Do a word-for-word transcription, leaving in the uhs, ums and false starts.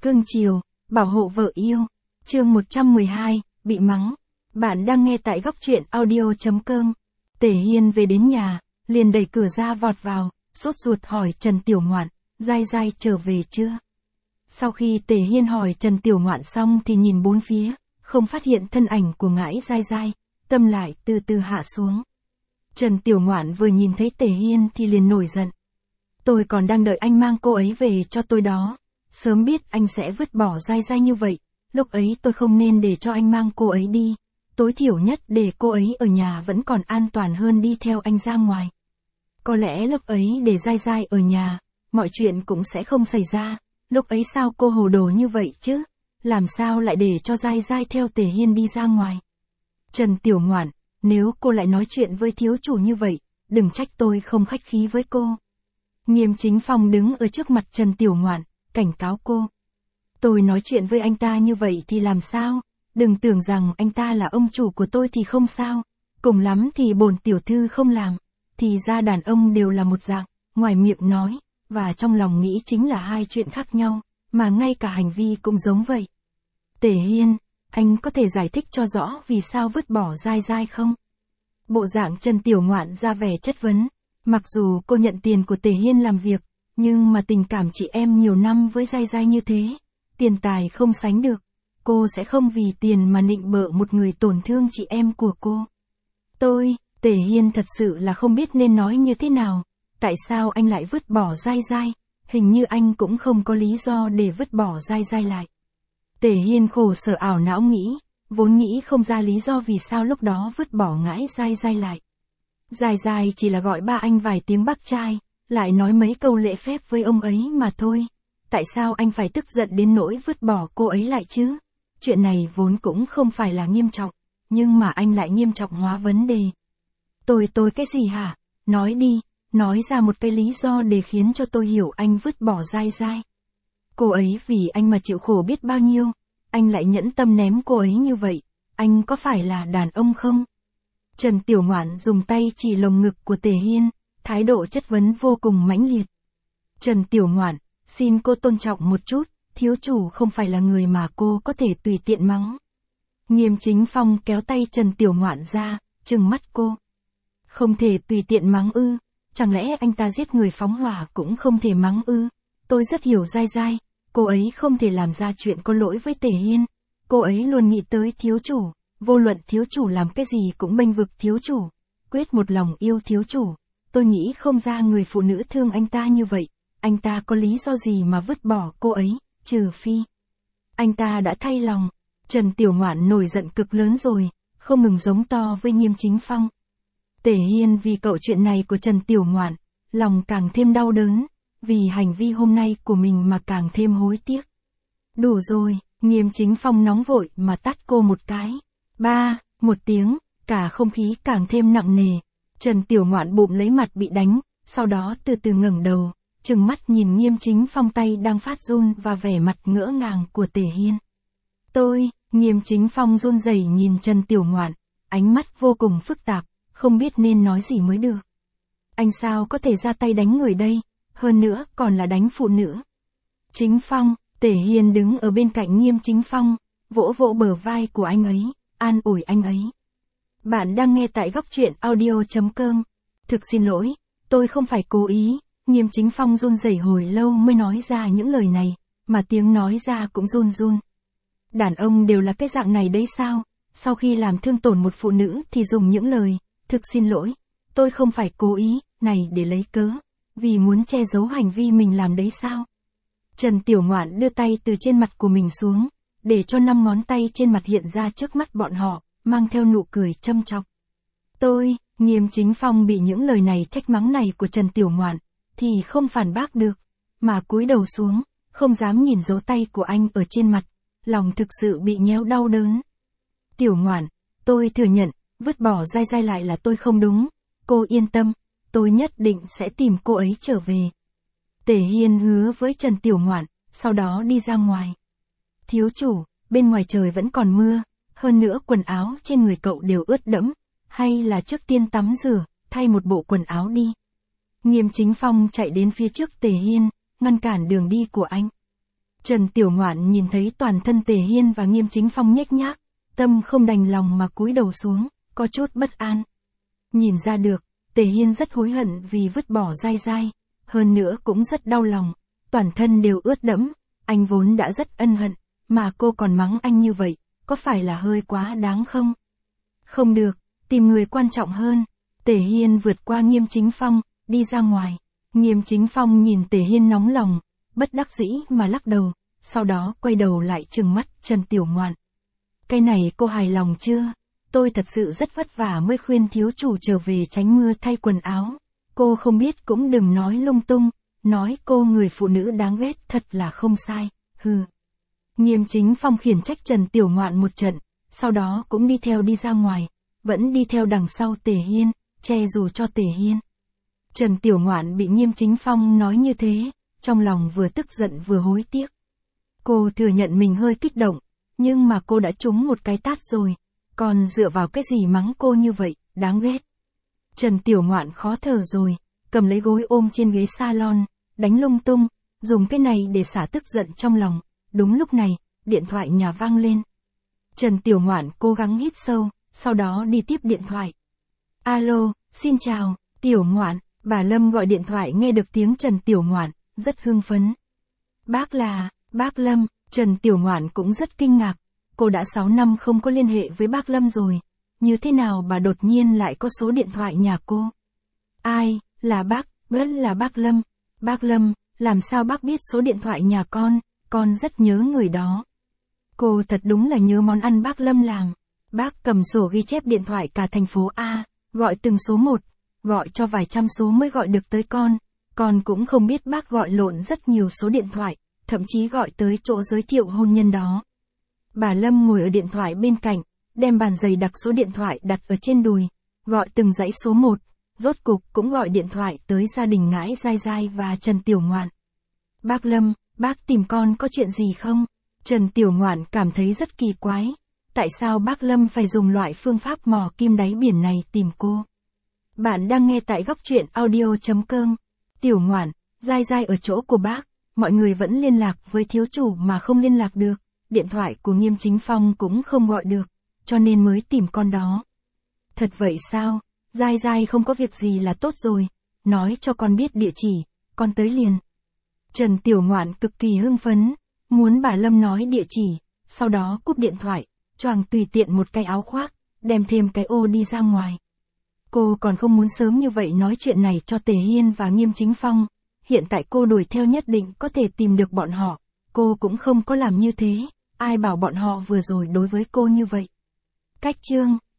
cưng chiều, bảo hộ vợ yêu. Chương một trăm mười hai, bị mắng. Bạn đang nghe tại góc truyện audio chấm com. Tề Hiên về đến nhà, liền đẩy cửa ra vọt vào, sốt ruột hỏi Trần Tiểu Ngoạn, Giai Giai trở về chưa? Sau khi Tề Hiên hỏi Trần Tiểu Ngoạn xong thì nhìn bốn phía, không phát hiện thân ảnh của ngãi Giai Giai, tâm lại từ từ hạ xuống. Trần Tiểu Ngoạn vừa nhìn thấy Tề Hiên thì liền nổi giận. Tôi còn đang đợi anh mang cô ấy về cho tôi đó. Sớm biết anh sẽ vứt bỏ Giai Giai như vậy, lúc ấy tôi không nên để cho anh mang cô ấy đi. Tối thiểu nhất để cô ấy ở nhà vẫn còn an toàn hơn đi theo anh ra ngoài. Có lẽ lúc ấy để Giai Giai ở nhà, mọi chuyện cũng sẽ không xảy ra. Lúc ấy sao cô hồ đồ như vậy chứ? Làm sao lại để cho Giai Giai theo Tề Hiên đi ra ngoài? Trần Tiểu Ngoạn, nếu cô lại nói chuyện với thiếu chủ như vậy, đừng trách tôi không khách khí với cô. Nghiêm Chính Phong đứng ở trước mặt Trần Tiểu Ngoạn, cảnh cáo cô. Tôi nói chuyện với anh ta như vậy thì làm sao? Đừng tưởng rằng anh ta là ông chủ của tôi thì không sao. Cùng lắm thì bổn tiểu thư không làm. Thì ra đàn ông đều là một dạng, ngoài miệng nói, và trong lòng nghĩ chính là hai chuyện khác nhau, mà ngay cả hành vi cũng giống vậy. Tề Hiên, anh có thể giải thích cho rõ vì sao vứt bỏ Giai Giai không? Bộ dạng Trần Tiểu Ngoạn ra vẻ chất vấn. Mặc dù cô nhận tiền của Tề Hiên làm việc, nhưng mà tình cảm chị em nhiều năm với Giai Giai như thế, tiền tài không sánh được. Cô sẽ không vì tiền mà nịnh bợ một người tổn thương chị em của cô. Tôi, Tề Hiên thật sự là không biết nên nói như thế nào. Tại sao anh lại vứt bỏ Giai Giai? Hình như anh cũng không có lý do để vứt bỏ Giai Giai lại. Tề Hiên khổ sở ảo não nghĩ, vốn nghĩ không ra lý do vì sao lúc đó vứt bỏ ngãi Giai Giai lại. Giai Giai chỉ là gọi ba anh vài tiếng bác trai, lại nói mấy câu lễ phép với ông ấy mà thôi. Tại sao anh phải tức giận đến nỗi vứt bỏ cô ấy lại chứ? Chuyện này vốn cũng không phải là nghiêm trọng, nhưng mà anh lại nghiêm trọng hóa vấn đề. Tôi tôi cái gì hả? Nói đi, nói ra một cái lý do để khiến cho tôi hiểu anh vứt bỏ Giai Giai. Cô ấy vì anh mà chịu khổ biết bao nhiêu, anh lại nhẫn tâm ném cô ấy như vậy, anh có phải là đàn ông không? Trần Tiểu Ngoạn dùng tay chỉ lồng ngực của Tề Hiên, thái độ chất vấn vô cùng mãnh liệt. Trần Tiểu Ngoạn, xin cô tôn trọng một chút, thiếu chủ không phải là người mà cô có thể tùy tiện mắng. Nghiêm Chính Phong kéo tay Trần Tiểu Ngoạn ra, trừng mắt cô. Không thể tùy tiện mắng ư, chẳng lẽ anh ta giết người phóng hỏa cũng không thể mắng ư? Tôi rất hiểu Giai Giai, cô ấy không thể làm ra chuyện có lỗi với Tề Hiên. Cô ấy luôn nghĩ tới thiếu chủ, vô luận thiếu chủ làm cái gì cũng bênh vực thiếu chủ, quyết một lòng yêu thiếu chủ. Tôi nghĩ không ra người phụ nữ thương anh ta như vậy, anh ta có lý do gì mà vứt bỏ cô ấy, trừ phi anh ta đã thay lòng. Trần Tiểu Ngoạn nổi giận cực lớn rồi, không ngừng giống to với Nghiêm Chính Phong. Tề Hiên vì cậu chuyện này của Trần Tiểu Ngoạn, lòng càng thêm đau đớn, vì hành vi hôm nay của mình mà càng thêm hối tiếc. Đủ rồi, Nghiêm Chính Phong nóng vội mà tát cô một cái. Ba, một tiếng, cả không khí càng thêm nặng nề. Trần Tiểu Ngoạn bụng lấy mặt bị đánh, sau đó từ từ ngẩng đầu, trừng mắt nhìn Nghiêm Chính Phong tay đang phát run và vẻ mặt ngỡ ngàng của Tề Hiên. Tôi, Nghiêm Chính Phong run rẩy nhìn Trần Tiểu Ngoạn, ánh mắt vô cùng phức tạp, không biết nên nói gì mới được. Anh sao có thể ra tay đánh người đây, hơn nữa còn là đánh phụ nữ. Chính Phong, Tề Hiên đứng ở bên cạnh Nghiêm Chính Phong, vỗ vỗ bờ vai của anh ấy, an ủi anh ấy. Bạn đang nghe tại góc truyện audio chấm com. Thực xin lỗi, tôi không phải cố ý. Nghiêm Chính Phong run rẩy hồi lâu mới nói ra những lời này, mà tiếng nói ra cũng run run. Đàn ông đều là cái dạng này đấy sao? Sau khi làm thương tổn một phụ nữ thì dùng những lời, thực xin lỗi, tôi không phải cố ý, này để lấy cớ, vì muốn che giấu hành vi mình làm đấy sao? Trần Tiểu Ngoạn đưa tay từ trên mặt của mình xuống, để cho năm ngón tay trên mặt hiện ra trước mắt bọn họ, mang theo nụ cười châm chọc. Tôi, Nghiêm Chính Phong bị những lời này trách mắng này của Trần Tiểu Ngoạn, thì không phản bác được, mà cúi đầu xuống, không dám nhìn dấu tay của anh ở trên mặt, lòng thực sự bị nhéo đau đớn. Tiểu Ngoạn, tôi thừa nhận, vứt bỏ Giai Giai lại là tôi không đúng, cô yên tâm, tôi nhất định sẽ tìm cô ấy trở về. Tề Hiên hứa với Trần Tiểu Ngoạn, sau đó đi ra ngoài. Thiếu chủ, bên ngoài trời vẫn còn mưa, hơn nữa quần áo trên người cậu đều ướt đẫm, hay là trước tiên tắm rửa, thay một bộ quần áo đi. Nghiêm Chính Phong chạy đến phía trước Tề Hiên, ngăn cản đường đi của anh. Trần Tiểu Ngoạn nhìn thấy toàn thân Tề Hiên và Nghiêm Chính Phong nhếch nhác, tâm không đành lòng mà cúi đầu xuống, có chút bất an. Nhìn ra được, Tề Hiên rất hối hận vì vứt bỏ Giai Giai, hơn nữa cũng rất đau lòng, toàn thân đều ướt đẫm, anh vốn đã rất ân hận, mà cô còn mắng anh như vậy, có phải là hơi quá đáng không? Không được, tìm người quan trọng hơn. Tề Hiên vượt qua Nghiêm Chính Phong, đi ra ngoài. Nghiêm Chính Phong nhìn Tề Hiên nóng lòng, bất đắc dĩ mà lắc đầu, sau đó quay đầu lại trừng mắt Trần Tiểu Ngoạn. Cái này cô hài lòng chưa? Tôi thật sự rất vất vả mới khuyên thiếu chủ trở về tránh mưa thay quần áo. Cô không biết cũng đừng nói lung tung, nói cô người phụ nữ đáng ghét thật là không sai, hừ. Nghiêm Chính Phong khiển trách Trần Tiểu Ngoạn một trận, sau đó cũng đi theo đi ra ngoài, vẫn đi theo đằng sau Tề Hiên, che dù cho Tề Hiên. Trần Tiểu Ngoạn bị Nghiêm Chính Phong nói như thế, trong lòng vừa tức giận vừa hối tiếc. Cô thừa nhận mình hơi kích động, nhưng mà cô đã trúng một cái tát rồi, còn dựa vào cái gì mắng cô như vậy, đáng ghét. Trần Tiểu Ngoạn khó thở rồi, cầm lấy gối ôm trên ghế salon, đánh lung tung, dùng cái này để xả tức giận trong lòng. Đúng lúc này, điện thoại nhà vang lên. Trần Tiểu Ngoạn cố gắng hít sâu, sau đó đi tiếp điện thoại. Alo, xin chào, Tiểu Ngoạn, bà Lâm gọi điện thoại nghe được tiếng Trần Tiểu Ngoạn, rất hưng phấn. Bác là, bác Lâm, Trần Tiểu Ngoạn cũng rất kinh ngạc, cô đã sáu năm không có liên hệ với bác Lâm rồi, như thế nào bà đột nhiên lại có số điện thoại nhà cô? Ai, là bác, rất là bác Lâm, bác Lâm, làm sao bác biết số điện thoại nhà con, con rất nhớ người đó. Cô thật đúng là nhớ món ăn bác Lâm làm, bác cầm sổ ghi chép điện thoại cả thành phố A, gọi từng số một, gọi cho vài trăm số mới gọi được tới con, con cũng không biết bác gọi lộn rất nhiều số điện thoại, thậm chí gọi tới chỗ giới thiệu hôn nhân đó. Bà Lâm ngồi ở điện thoại bên cạnh, đem bàn giày đặc số điện thoại đặt ở trên đùi, gọi từng dãy số một, rốt cục cũng gọi điện thoại tới gia đình Ngãi Giai Giai và Trần Tiểu Ngoạn. Bác Lâm, bác tìm con có chuyện gì không? Trần Tiểu Ngoạn cảm thấy rất kỳ quái, tại sao bác Lâm phải dùng loại phương pháp mò kim đáy biển này tìm cô? Bạn đang nghe tại góc truyện audio chấm com. Tiểu Ngoạn, Giai Giai ở chỗ của bác, mọi người vẫn liên lạc với thiếu chủ mà không liên lạc được, điện thoại của Nghiêm Chính Phong cũng không gọi được, cho nên mới tìm con đó. Thật vậy sao? Giai Giai không có việc gì là tốt rồi, nói cho con biết địa chỉ, con tới liền. Trần Tiểu Ngoạn cực kỳ hưng phấn, muốn bà Lâm nói địa chỉ, sau đó cúp điện thoại, choàng tùy tiện một cái áo khoác, đem thêm cái ô đi ra ngoài. Cô còn không muốn sớm như vậy nói chuyện này cho Tề Hiên và Nghiêm Chính Phong, hiện tại cô đuổi theo nhất định có thể tìm được bọn họ, cô cũng không có làm như thế, ai bảo bọn họ vừa rồi đối với cô như vậy. Cách chương